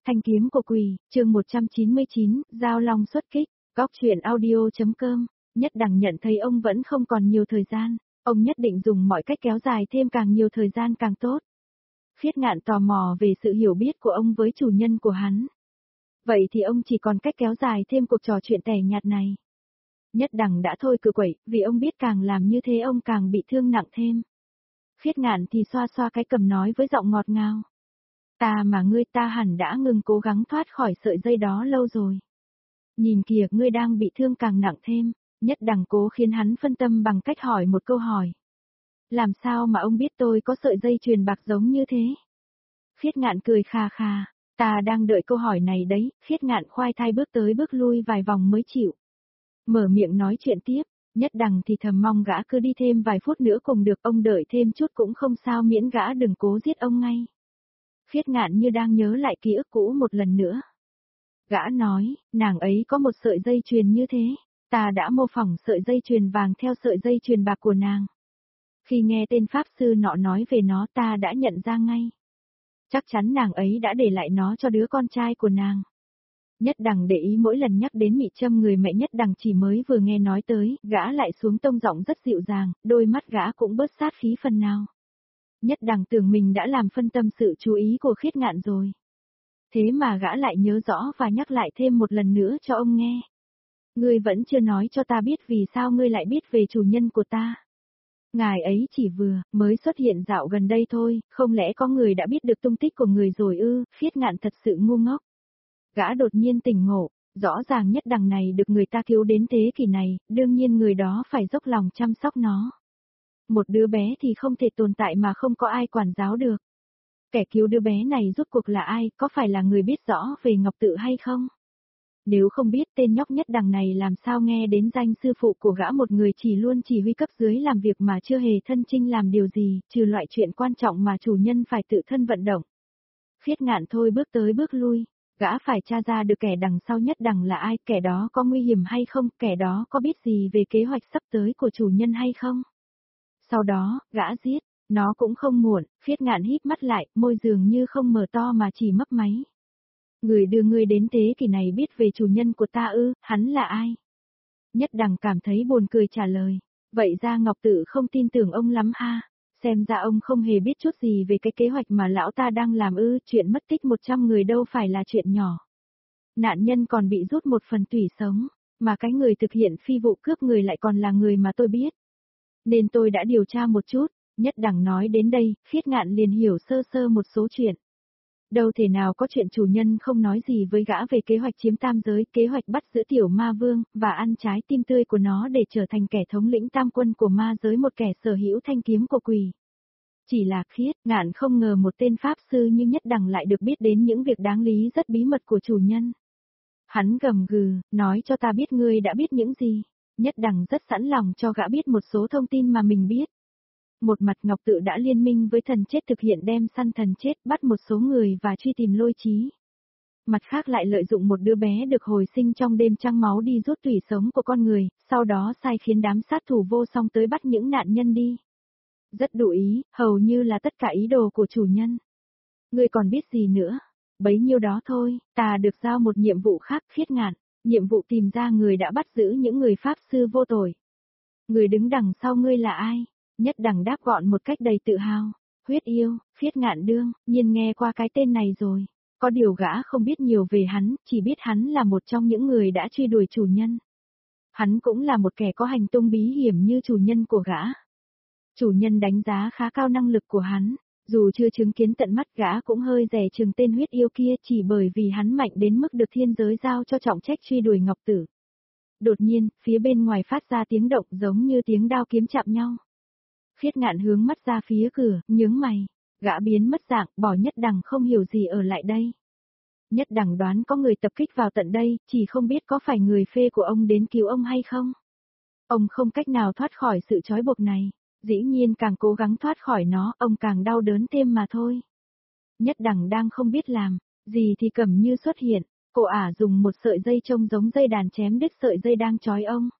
Thanh kiếm của quỷ, chương 199, Giao Long xuất kích, góc truyện audio.com, Nhất Đằng nhận thấy ông vẫn không còn nhiều thời gian, ông nhất định dùng mọi cách kéo dài thêm càng nhiều thời gian càng tốt. Khiết Ngạn tò mò về sự hiểu biết của ông với chủ nhân của hắn. Vậy thì ông chỉ còn cách kéo dài thêm cuộc trò chuyện tẻ nhạt này. Nhất Đằng đã thôi cự quẩy, vì ông biết càng làm như thế ông càng bị thương nặng thêm. Khiết Ngạn thì xoa xoa cái cầm nói với giọng ngọt ngào. Ta mà ngươi, ta hẳn đã ngừng cố gắng thoát khỏi sợi dây đó lâu rồi. Nhìn kìa, ngươi đang bị thương càng nặng thêm. Nhất Đằng cố khiến hắn phân tâm bằng cách hỏi một câu hỏi. Làm sao mà ông biết tôi có sợi dây chuyền bạc giống như thế? Khiết Ngạn cười khà khà, ta đang đợi câu hỏi này đấy. Khiết Ngạn khoai thai bước tới bước lui vài vòng mới chịu mở miệng nói chuyện tiếp. Nhất Đằng thì thầm mong gã cứ đi thêm vài phút nữa cùng được, ông đợi thêm chút cũng không sao, miễn gã đừng cố giết ông ngay. Khiết Ngạn như đang nhớ lại ký ức cũ một lần nữa. Gã nói, nàng ấy có một sợi dây chuyền như thế, ta đã mô phỏng sợi dây chuyền vàng theo sợi dây chuyền bạc của nàng. Khi nghe tên pháp sư nọ nói về nó, ta đã nhận ra ngay. Chắc chắn nàng ấy đã để lại nó cho đứa con trai của nàng. Nhất Đằng để ý mỗi lần nhắc đến mị châm người mẹ. Nhất Đằng chỉ mới vừa nghe nói tới, gã lại xuống tông giọng rất dịu dàng, đôi mắt gã cũng bớt sát khí phần nào. Nhất Đằng tưởng mình đã làm phân tâm sự chú ý của Khiết Ngạn rồi. Thế mà gã lại nhớ rõ và nhắc lại thêm một lần nữa cho ông nghe. Ngươi vẫn chưa nói cho ta biết vì sao ngươi lại biết về chủ nhân của ta. Ngài ấy chỉ mới xuất hiện dạo gần đây thôi, không lẽ có người đã biết được tung tích của người rồi ư? Khiết Ngạn thật sự ngu ngốc. Gã đột nhiên tỉnh ngộ, rõ ràng Nhất Đằng này được người ta cứu đến thế kỷ này, đương nhiên người đó phải dốc lòng chăm sóc nó. Một đứa bé thì không thể tồn tại mà không có ai quản giáo được. Kẻ cứu đứa bé này rốt cuộc là ai, có phải là người biết rõ về Ngọc Tự hay không? Nếu không biết, tên nhóc Nhất Đằng này làm sao nghe đến danh sư phụ của gã, một người chỉ luôn chỉ huy cấp dưới làm việc mà chưa hề thân chinh làm điều gì, trừ loại chuyện quan trọng mà chủ nhân phải tự thân vận động. Khiết Ngạn thôi bước tới bước lui, gã phải tra ra được kẻ đằng sau Nhất Đằng là ai, kẻ đó có nguy hiểm hay không, kẻ đó có biết gì về kế hoạch sắp tới của chủ nhân hay không. Sau đó, gã giết, nó cũng không muộn. Khiết Ngạn híp mắt lại, môi dường như không mở to mà chỉ mấp máy. Người đưa ngươi đến thế kỷ này biết về chủ nhân của ta ư, hắn là ai? Nhất Đằng cảm thấy buồn cười trả lời. Vậy ra Ngọc Tự không tin tưởng ông lắm ha. Xem ra ông không hề biết chút gì về cái kế hoạch mà lão ta đang làm ư, chuyện mất tích 100 người đâu phải là chuyện nhỏ. Nạn nhân còn bị rút một phần tủy sống, mà cái người thực hiện phi vụ cướp người lại còn là người mà tôi biết. Nên tôi đã điều tra một chút. Nhất Đằng nói đến đây, Khiết Ngạn liền hiểu sơ sơ một số chuyện. Đâu thể nào có chuyện chủ nhân không nói gì với gã về kế hoạch chiếm tam giới, kế hoạch bắt giữ tiểu ma vương, và ăn trái tim tươi của nó để trở thành kẻ thống lĩnh tam quân của ma giới, một kẻ sở hữu thanh kiếm của quỷ. Chỉ là Khiết Ngạn không ngờ một tên pháp sư như Nhất Đằng lại được biết đến những việc đáng lý rất bí mật của chủ nhân. Hắn gầm gừ, nói cho ta biết ngươi đã biết những gì. Nhất Đằng rất sẵn lòng cho gã biết một số thông tin mà mình biết. Một mặt Ngọc Tự đã liên minh với thần chết thực hiện đem săn thần chết, bắt một số người và truy tìm Lôi Chí. Mặt khác lại lợi dụng một đứa bé được hồi sinh trong đêm trăng máu đi rút tủy sống của con người, sau đó sai khiến đám sát thủ vô song tới bắt những nạn nhân đi. Rất đủ ý, hầu như là tất cả ý đồ của chủ nhân. Ngươi còn biết gì nữa? Bấy nhiêu đó thôi, ta được giao một nhiệm vụ khác. Khiết Ngạn, nhiệm vụ tìm ra người đã bắt giữ những người pháp sư vô tội. Người đứng đằng sau ngươi là ai? Nhất Đằng đáp gọn một cách đầy tự hào. Huyết yêu. Khiết Ngạn đương nhiên nghe qua cái tên này rồi. Có điều gã không biết nhiều về hắn, chỉ biết hắn là một trong những người đã truy đuổi chủ nhân. Hắn cũng là một kẻ có hành tung bí hiểm như chủ nhân của gã. Chủ nhân đánh giá khá cao năng lực của hắn, dù chưa chứng kiến tận mắt gã cũng hơi dè chừng tên huyết yêu kia, chỉ bởi vì hắn mạnh đến mức được thiên giới giao cho trọng trách truy đuổi Ngọc Tử. Đột nhiên, phía bên ngoài phát ra tiếng động giống như tiếng đao kiếm chạm nhau. Khiết Ngạn hướng mắt ra phía cửa, nhướng mày. Gã biến mất dạng, bỏ Nhất Đằng không hiểu gì ở lại đây. Nhất Đằng đoán có người tập kích vào tận đây, chỉ không biết có phải người phê của ông đến cứu ông hay không. Ông không cách nào thoát khỏi sự trói buộc này. Dĩ nhiên càng cố gắng thoát khỏi nó, ông càng đau đớn thêm mà thôi. Nhất Đằng đang không biết làm gì thì Cẩm Như xuất hiện. Cô ả dùng một sợi dây trông giống dây đàn chém đứt sợi dây đang trói ông.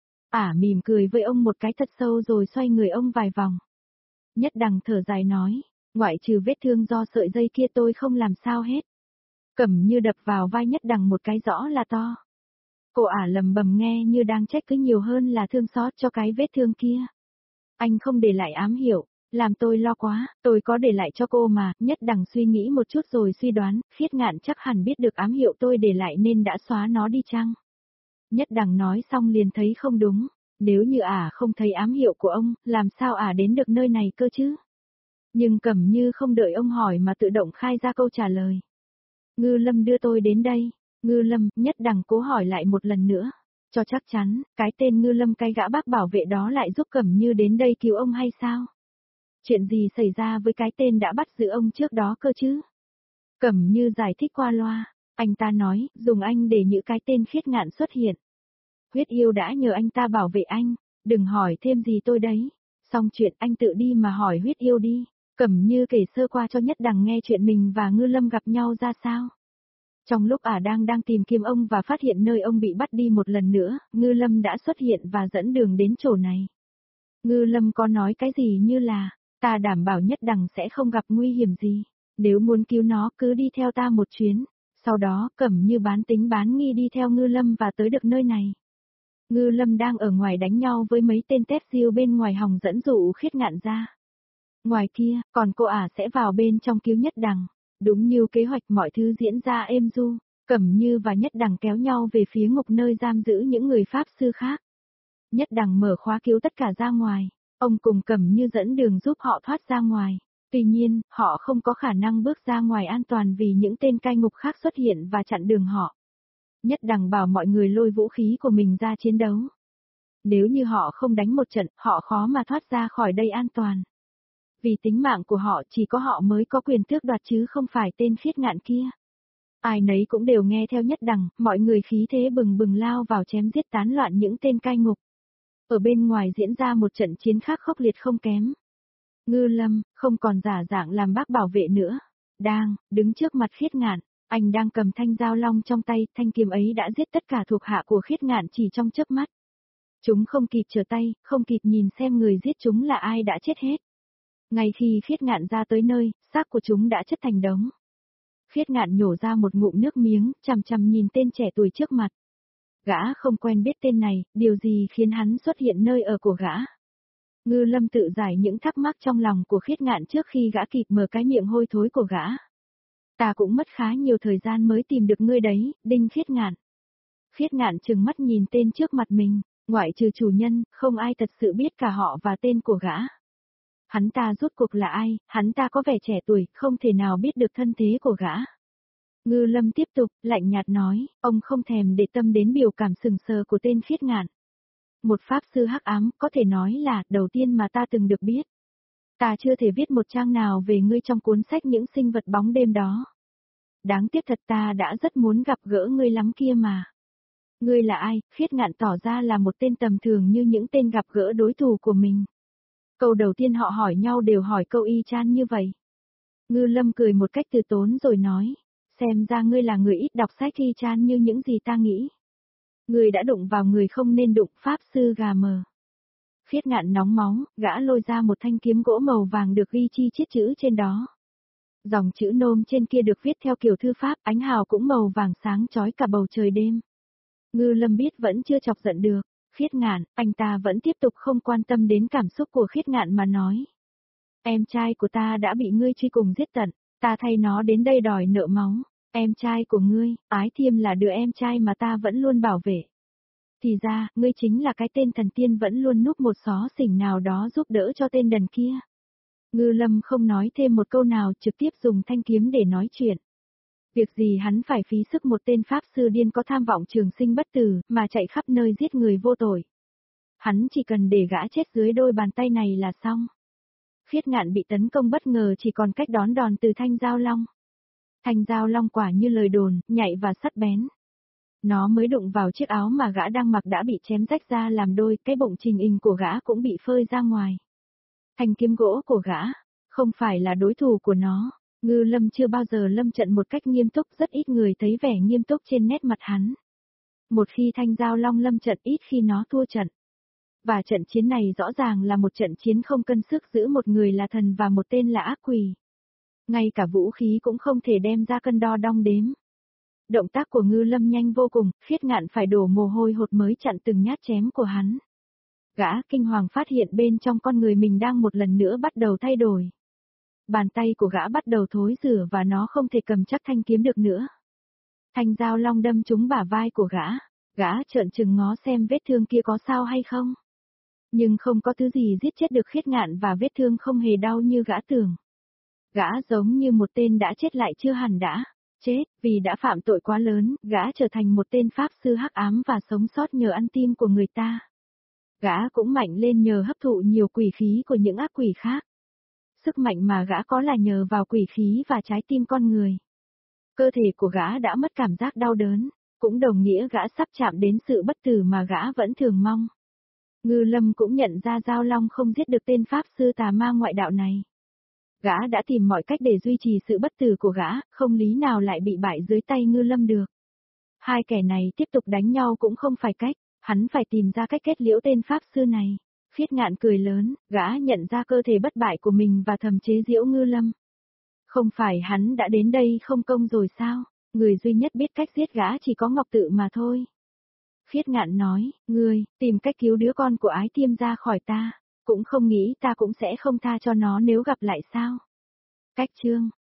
Ả mỉm cười với ông một cái thật sâu rồi xoay người ông vài vòng. Nhất Đằng thở dài nói, ngoại trừ vết thương do sợi dây kia tôi không làm sao hết. Cẩm Như đập vào vai Nhất Đằng một cái rõ là to. Cô ả lầm bầm nghe như đang trách cứ nhiều hơn là thương xót cho cái vết thương kia. Anh không để lại ám hiệu, làm tôi lo quá, tôi có để lại cho cô mà. Nhất Đằng suy nghĩ một chút rồi suy đoán, Khiết Ngạn chắc hẳn biết được ám hiệu tôi để lại nên đã xóa nó đi chăng? Nhất Đằng nói xong liền thấy không đúng, nếu như ả không thấy ám hiệu của ông, làm sao ả đến được nơi này cơ chứ? Nhưng Cẩm Như không đợi ông hỏi mà tự động khai ra câu trả lời. Ngư Lâm đưa tôi đến đây. Ngư Lâm, Nhất Đằng cố hỏi lại một lần nữa. Cho chắc chắn, cái tên Ngư Lâm cái gã bác bảo vệ đó lại giúp Cẩm Như đến đây cứu ông hay sao? Chuyện gì xảy ra với cái tên đã bắt giữ ông trước đó cơ chứ? Cẩm Như giải thích qua loa. Anh ta nói, dùng anh để những cái tên Khiết Ngạn xuất hiện. Huyết Yêu đã nhờ anh ta bảo vệ anh, đừng hỏi thêm gì tôi đấy. Xong chuyện anh tự đi mà hỏi Huyết Yêu đi. Cẩm Như kể sơ qua cho Nhất Đằng nghe chuyện mình và Ngư Lâm gặp nhau ra sao. Trong lúc ả đang tìm kiếm ông và phát hiện nơi ông bị bắt đi một lần nữa, Ngư Lâm đã xuất hiện và dẫn đường đến chỗ này. Ngư Lâm có nói cái gì như là, ta đảm bảo Nhất Đằng sẽ không gặp nguy hiểm gì. Nếu muốn cứu nó cứ đi theo ta một chuyến. Sau đó Cẩm Như bán tính bán nghi đi theo Ngư Lâm và tới được nơi này. Ngư Lâm đang ở ngoài đánh nhau với mấy tên tép diêu bên ngoài hòng dẫn dụ Khiết Ngạn ra. Ngoài kia, còn cô ả sẽ vào bên trong cứu Nhất Đằng. Đúng như kế hoạch mọi thứ diễn ra êm du, Cẩm Như và Nhất Đằng kéo nhau về phía ngục nơi giam giữ những người pháp sư khác. Nhất Đằng mở khóa cứu tất cả ra ngoài, ông cùng Cẩm Như dẫn đường giúp họ thoát ra ngoài. Tuy nhiên, họ không có khả năng bước ra ngoài an toàn vì những tên cai ngục khác xuất hiện và chặn đường họ. Nhất Đằng bảo mọi người lôi vũ khí của mình ra chiến đấu. Nếu như họ không đánh một trận, họ khó mà thoát ra khỏi đây an toàn. Vì tính mạng của họ chỉ có họ mới có quyền tước đoạt chứ không phải tên Khiết Ngạn kia. Ai nấy cũng đều nghe theo Nhất Đằng, mọi người khí thế bừng bừng lao vào chém giết tán loạn những tên cai ngục. Ở bên ngoài diễn ra một trận chiến khác khốc liệt không kém. Ngư Lâm, không còn giả dạng làm bác bảo vệ nữa. Đứng trước mặt Khiết Ngạn, anh đang cầm thanh dao long trong tay, thanh kiếm ấy đã giết tất cả thuộc hạ của Khiết Ngạn chỉ trong chớp mắt. Chúng không kịp trở tay, không kịp nhìn xem người giết chúng là ai đã chết hết. Ngay khi Khiết Ngạn ra tới nơi, xác của chúng đã chất thành đống. Khiết Ngạn nhổ ra một ngụm nước miếng, chằm chằm nhìn tên trẻ tuổi trước mặt. Gã không quen biết tên này, điều gì khiến hắn xuất hiện nơi ở của gã? Ngư Lâm tự giải những thắc mắc trong lòng của Khiết Ngạn trước khi gã kịp mở cái miệng hôi thối của gã. Ta cũng mất khá nhiều thời gian mới tìm được ngươi đấy, Đinh Khiết Ngạn. Khiết Ngạn trừng mắt nhìn tên trước mặt mình, ngoại trừ chủ nhân, không ai thật sự biết cả họ và tên của gã. Hắn ta rốt cuộc là ai, hắn ta có vẻ trẻ tuổi, không thể nào biết được thân thế của gã. Ngư Lâm tiếp tục, lạnh nhạt nói, ông không thèm để tâm đến biểu cảm sừng sờ của tên Khiết Ngạn. Một pháp sư hắc ám, có thể nói là, đầu tiên mà ta từng được biết. Ta chưa thể viết một trang nào về ngươi trong cuốn sách những sinh vật bóng đêm đó. Đáng tiếc thật ta đã rất muốn gặp gỡ ngươi lắm kia mà. Ngươi là ai? Khiết Ngạn tỏ ra là một tên tầm thường như những tên gặp gỡ đối thủ của mình. Câu đầu tiên họ hỏi nhau đều hỏi câu y chang như vậy. Ngư Lâm cười một cách từ tốn rồi nói, xem ra ngươi là người ít đọc sách y chang như những gì ta nghĩ. Ngươi đã đụng vào người không nên đụng, pháp sư gà mờ. Khiết Ngạn nóng máu, gã lôi ra một thanh kiếm gỗ màu vàng được ghi chi chít chữ trên đó. Dòng chữ nôm trên kia được viết theo kiểu thư pháp, ánh hào cũng màu vàng sáng chói cả bầu trời đêm. Ngư Lâm biết vẫn chưa chọc giận được. Khiết Ngạn, anh ta vẫn tiếp tục không quan tâm đến cảm xúc của Khiết Ngạn mà nói. Em trai của ta đã bị ngươi truy cùng giết tận, ta thay nó đến đây đòi nợ máu. Em trai của ngươi, Ái Thiêm là đứa em trai mà ta vẫn luôn bảo vệ. Thì ra, ngươi chính là cái tên thần tiên vẫn luôn núp một xó xỉnh nào đó giúp đỡ cho tên đần kia. Ngư Lâm không nói thêm một câu nào, trực tiếp dùng thanh kiếm để nói chuyện. Việc gì hắn phải phí sức một tên pháp sư điên có tham vọng trường sinh bất tử, mà chạy khắp nơi giết người vô tội. Hắn chỉ cần để gã chết dưới đôi bàn tay này là xong. Khiết Ngạn bị tấn công bất ngờ chỉ còn cách đón đòn từ thanh dao long. Thanh dao long quả như lời đồn, nhạy và sắc bén. Nó mới đụng vào chiếc áo mà gã đang mặc đã bị chém rách ra làm đôi, cái bụng trình hình của gã cũng bị phơi ra ngoài. Thanh kiếm gỗ của gã, không phải là đối thủ của nó. Ngư Lâm chưa bao giờ lâm trận một cách nghiêm túc, rất ít người thấy vẻ nghiêm túc trên nét mặt hắn. Một khi thanh dao long lâm trận ít khi nó thua trận. Và trận chiến này rõ ràng là một trận chiến không cân sức giữa một người là thần và một tên là ác quỷ. Ngay cả vũ khí cũng không thể đem ra cân đo đong đếm. Động tác của Ngư Lâm nhanh vô cùng, Khiết Ngạn phải đổ mồ hôi hột mới chặn từng nhát chém của hắn. Gã kinh hoàng phát hiện bên trong con người mình đang một lần nữa bắt đầu thay đổi. Bàn tay của gã bắt đầu thối rữa và nó không thể cầm chắc thanh kiếm được nữa. Thanh dao long đâm trúng bả vai của gã trợn trừng ngó xem vết thương kia có sao hay không. Nhưng không có thứ gì giết chết được Khiết Ngạn và vết thương không hề đau như gã tưởng. Gã giống như một tên đã chết lại chưa hẳn đã chết, vì đã phạm tội quá lớn, gã trở thành một tên pháp sư hắc ám và sống sót nhờ ăn tim của người ta. Gã cũng mạnh lên nhờ hấp thụ nhiều quỷ khí của những ác quỷ khác. Sức mạnh mà gã có là nhờ vào quỷ khí và trái tim con người. Cơ thể của gã đã mất cảm giác đau đớn, cũng đồng nghĩa gã sắp chạm đến sự bất tử mà gã vẫn thường mong. Ngư Lâm cũng nhận ra Dao Long không giết được tên pháp sư tà ma ngoại đạo này. Gã đã tìm mọi cách để duy trì sự bất tử của gã, không lý nào lại bị bại dưới tay Ngư Lâm được. Hai kẻ này tiếp tục đánh nhau cũng không phải cách, hắn phải tìm ra cách kết liễu tên pháp sư này. Khiết Ngạn cười lớn, gã nhận ra cơ thể bất bại của mình và thầm chế giễu Ngư Lâm. Không phải hắn đã đến đây không công rồi sao, người duy nhất biết cách giết gã chỉ có Ngọc Tự mà thôi. Khiết Ngạn nói, ngươi, tìm cách cứu đứa con của Ái Tiêm ra khỏi ta, cũng không nghĩ ta cũng sẽ không tha cho nó nếu gặp lại sao. Cách chương